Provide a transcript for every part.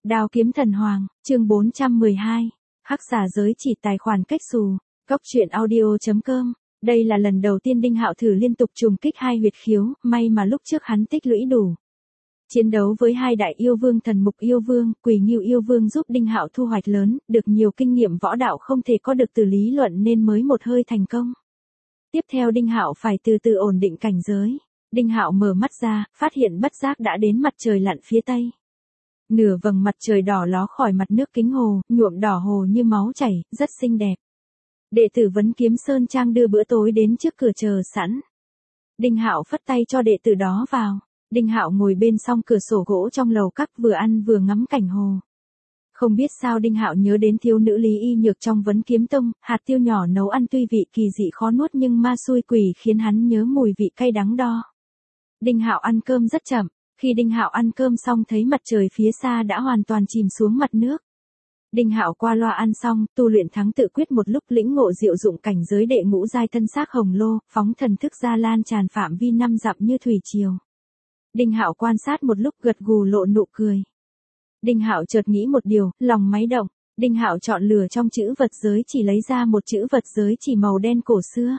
Đao kiếm thần hoàng, chương 412. Hắc xà giới chỉ tài khoản cách xù. Cóc truyện audio.com. Đây là lần đầu tiên Đinh Hạo thử liên tục trùng kích hai huyệt khiếu, may mà lúc trước hắn tích lũy đủ. Chiến đấu với hai đại yêu vương Thần Mục yêu vương, Quỳ Ngưu yêu vương giúp Đinh Hạo thu hoạch lớn, được nhiều kinh nghiệm võ đạo không thể có được từ lý luận nên mới một hơi thành công. Tiếp theo Đinh Hạo phải từ từ ổn định cảnh giới. Đinh Hạo mở mắt ra, phát hiện bất giác đã đến mặt trời lặn phía tây. Nửa vầng mặt trời đỏ ló khỏi mặt nước kính hồ, nhuộm đỏ hồ như máu chảy, rất xinh đẹp. Đệ tử Vấn Kiếm Sơn Trang đưa bữa tối đến trước cửa chờ sẵn. Đinh Hạo phất tay cho đệ tử đó vào. Đinh Hạo ngồi bên song cửa sổ gỗ trong lầu các vừa ăn vừa ngắm cảnh hồ. Không biết sao Đinh Hạo nhớ đến thiếu nữ Lý Y Nhược trong Vấn Kiếm Tông, hạt tiêu nhỏ nấu ăn tuy vị kỳ dị khó nuốt nhưng ma xui quỷ khiến hắn nhớ mùi vị cay đắng đo. Đinh Hạo ăn cơm rất chậm, khi Đinh Hạo ăn cơm xong thấy mặt trời phía xa đã hoàn toàn chìm xuống mặt nước. Đinh Hạo qua loa ăn xong, tu luyện thắng tự quyết một lúc lĩnh ngộ diệu dụng cảnh giới đệ ngũ giai thân xác hồng lô, phóng thần thức ra lan tràn phạm vi 5 dặm như thủy triều. Đinh Hạo quan sát một lúc gật gù lộ nụ cười. Đinh Hạo chợt nghĩ một điều, lòng máy động. Đinh Hạo chọn lựa trong chữ vật giới chỉ lấy ra một chữ vật giới chỉ màu đen cổ xưa.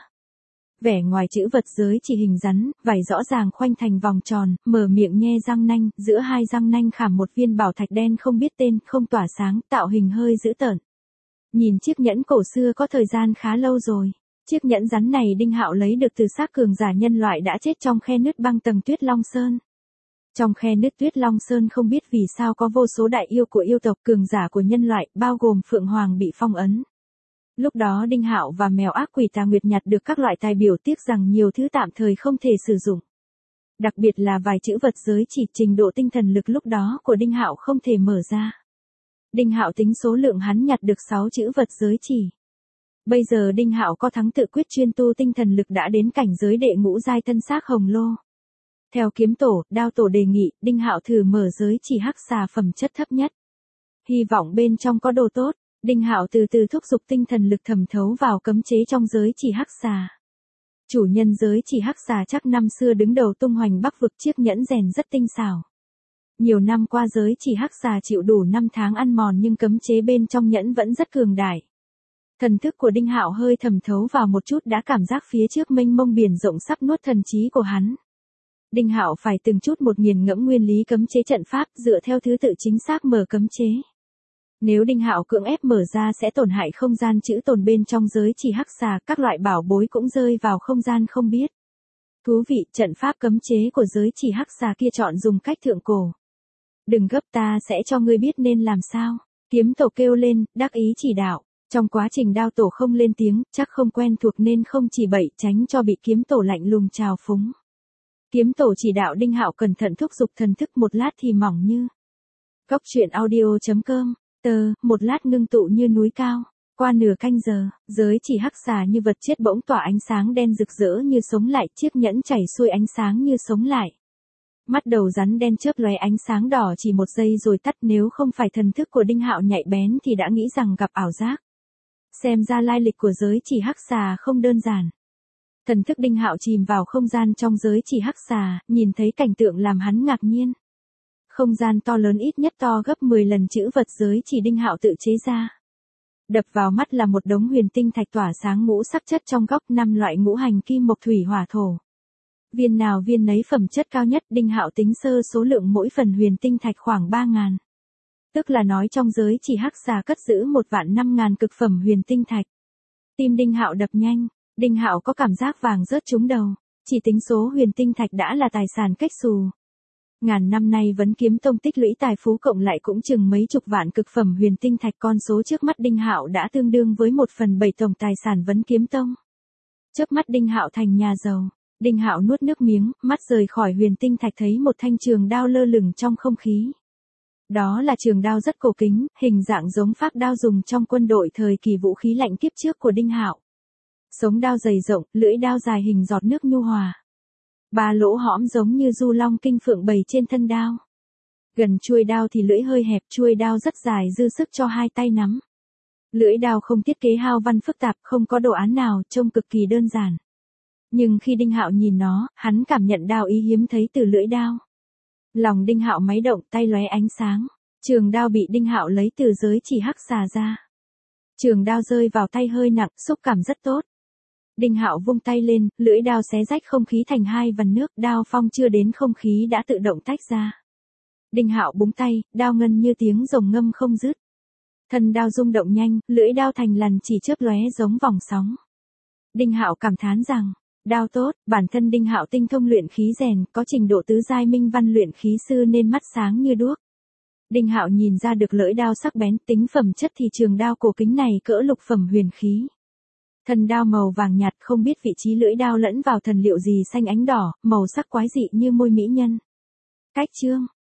Vẻ ngoài chữ vật giới chỉ hình rắn, vảy rõ ràng khoanh thành vòng tròn, mở miệng nhe răng nanh, giữa hai răng nanh khảm một viên bảo thạch đen không biết tên, không tỏa sáng, tạo hình hơi dữ tợn. Nhìn chiếc nhẫn cổ xưa có thời gian khá lâu rồi. Chiếc nhẫn rắn này Đinh Hạo lấy được từ xác cường giả nhân loại đã chết trong khe nứt băng tầng Tuyết Long Sơn. Trong khe nứt Tuyết Long Sơn không biết vì sao có vô số đại yêu của yêu tộc cường giả của nhân loại, bao gồm Phượng Hoàng bị phong ấn. Lúc đó Đinh Hạo và mèo ác quỷ Tà Nguyệt nhặt được các loại tài biểu, tiếc rằng nhiều thứ tạm thời không thể sử dụng. Đặc biệt là vài chữ vật giới chỉ, trình độ tinh thần lực lúc đó của Đinh Hạo không thể mở ra. Đinh Hạo tính số lượng hắn nhặt được 6 chữ vật giới chỉ. Bây giờ Đinh Hạo có thắng tự quyết chuyên tu tinh thần lực đã đến cảnh giới đệ ngũ giai thân xác hồng lô. Theo kiếm tổ, đao tổ đề nghị, Đinh Hạo thử mở giới chỉ hắc xà phẩm chất thấp nhất. Hy vọng bên trong có đồ tốt. Đinh Hạo từ từ thúc giục tinh thần lực thẩm thấu vào cấm chế trong giới chỉ hắc xà. Chủ nhân giới chỉ hắc xà chắc năm xưa đứng đầu tung hoành Bắc vực, chiếc nhẫn rèn rất tinh xảo. Nhiều năm qua giới chỉ hắc xà chịu đủ 5 tháng ăn mòn nhưng cấm chế bên trong nhẫn vẫn rất cường đại. Thần thức của Đinh Hạo hơi thẩm thấu vào một chút đã cảm giác phía trước mênh mông biển rộng sắp nuốt thần trí của hắn. Đinh Hạo phải từng chút một nghiền ngẫm nguyên lý cấm chế trận pháp, dựa theo thứ tự chính xác mở cấm chế. Nếu Đinh Hạo cưỡng ép mở ra sẽ tổn hại không gian trữ tồn bên trong giới chỉ hắc xà, các loại bảo bối cũng rơi vào không gian không biết. Thú vị, trận pháp cấm chế của giới chỉ hắc xà kia chọn dùng cách thượng cổ. Đừng gấp, ta sẽ cho ngươi biết nên làm sao. Kiếm tổ kêu lên, đắc ý chỉ đạo. Trong quá trình đao tổ không lên tiếng, chắc không quen thuộc nên không chỉ bậy, tránh cho bị kiếm tổ lạnh lùng trào phúng. Kiếm tổ chỉ đạo Đinh Hạo cẩn thận thúc giục thần thức, một lát thì mỏng như cóc truyện audio.com. Một lát ngưng tụ như núi cao. Qua nửa canh giờ, giới chỉ hắc xà như vật chết bỗng tỏa ánh sáng đen rực rỡ như sống lại, chiếc nhẫn chảy xuôi ánh sáng như sống lại. Mắt đầu rắn đen chớp lóe ánh sáng đỏ chỉ một giây rồi tắt, nếu không phải thần thức của Đinh Hạo nhạy bén thì đã nghĩ rằng gặp ảo giác. Xem ra lai lịch của giới chỉ hắc xà không đơn giản. Thần thức Đinh Hạo chìm vào không gian trong giới chỉ hắc xà, nhìn thấy cảnh tượng làm hắn ngạc nhiên. Không gian to lớn, ít nhất to gấp 10 lần chữ vật giới chỉ Đinh Hạo tự chế ra. Đập vào mắt là một đống huyền tinh thạch tỏa sáng ngũ sắc chất trong góc, 5 loại ngũ hành kim mộc thủy hỏa thổ. Viên nào viên nấy phẩm chất cao nhất, Đinh Hạo tính sơ số lượng mỗi phần huyền tinh thạch khoảng 3.000. Tức là nói trong giới chỉ hắc xà cất giữ 1.500.000 cực phẩm huyền tinh thạch. Tim Đinh Hạo đập nhanh, Đinh Hạo có cảm giác vàng rớt trúng đầu, chỉ tính số huyền tinh thạch đã là tài sản cách xù. Ngàn năm nay Vấn Kiếm Tông tích lũy tài phú cộng lại cũng chừng mấy chục vạn cực phẩm huyền tinh thạch, con số trước mắt Đinh Hạo đã tương đương với 1/7 tổng tài sản Vấn Kiếm Tông. Chớp mắt Đinh Hạo thành nhà giàu. Đinh Hạo nuốt nước miếng, mắt rời khỏi huyền tinh thạch thấy một thanh trường đao lơ lửng trong không khí. Đó là trường đao rất cổ kính, hình dạng giống phác đao dùng trong quân đội thời kỳ vũ khí lạnh kiếp trước của Đinh Hạo. Sống đao dày rộng, lưỡi đao dài hình giọt nước nhu hòa. 3 lỗ hõm giống như du long kinh phượng bày trên thân đao. Gần chuôi đao thì lưỡi hơi hẹp, chuôi đao rất dài dư sức cho 2 tay nắm. Lưỡi đao không thiết kế hao văn phức tạp, không có đồ án nào, trông cực kỳ đơn giản. Nhưng khi Đinh Hạo nhìn nó, hắn cảm nhận đao ý hiếm thấy từ lưỡi đao. Lòng Đinh Hạo máy động, tay lóe ánh sáng. Trường đao bị Đinh Hạo lấy từ giới chỉ hắc xà ra. Trường đao rơi vào tay hơi nặng, xúc cảm rất tốt. Đinh Hạo vung tay lên, lưỡi đao xé rách không khí thành hai vần nước, đao phong chưa đến không khí đã tự động tách ra. Đinh Hạo búng tay, đao ngân như tiếng rồng ngâm không dứt. Thân đao rung động nhanh, lưỡi đao thành lằn chỉ chớp lóe giống vòng sóng. Đinh Hạo cảm thán rằng, đao tốt, bản thân Đinh Hạo tinh thông luyện khí rèn, có trình độ tứ giai minh văn luyện khí sư nên mắt sáng như đuốc. Đinh Hạo nhìn ra được lưỡi đao sắc bén, tính phẩm chất thì trường đao cổ kính này cỡ lục phẩm huyền khí. Thân đao màu vàng nhạt, không biết vị trí lưỡi đao lẫn vào thần liệu gì xanh ánh đỏ, màu sắc quái dị như môi mỹ nhân. Cách chương